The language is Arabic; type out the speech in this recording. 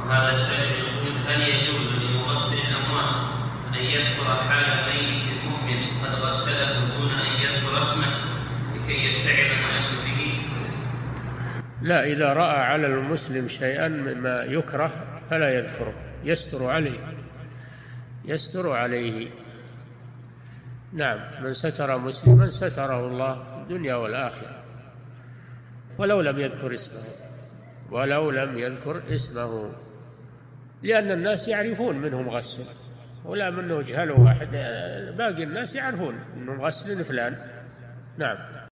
وهذا السائل يقول: هل يجوز لمغسل الأموات أن يذكر حال ميت المؤمن قد غسله دون أن يذكر اسمه لكي يتبع ما يصل به؟ لا، إذا رأى على المسلم شيئا مما يكره فلا يذكره، يستر عليه. نعم، من ستر مسلما ستره الله في الدنيا والآخرة، ولو لم يذكر اسمه، لأن الناس يعرفون منه مغسل، ولا منه جهل واحد، باقي الناس يعرفون أنه مغسل فلان. نعم.